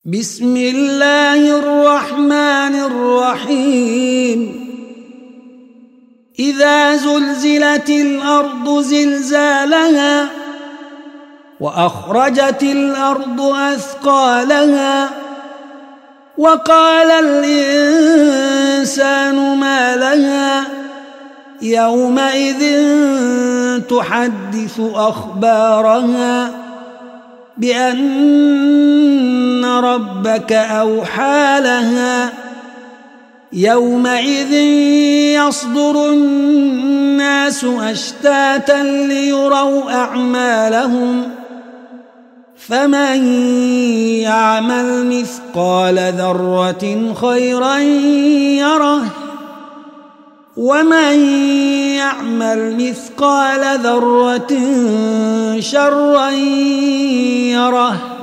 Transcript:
بسم الله الرحمن الرحيم إذا زلزلت الأرض زلزالها وأخرجت الأرض أثقالها وقال الإنسان ما لها يومئذ تحدث أخبارها بأن ربك أوحى لها يومئذ يصدر الناس أشتاتا ليروا أعمالهم فمن يعمل مثقال ذرة خيرا يره ومن يعمل مثقال ذرة شرا يره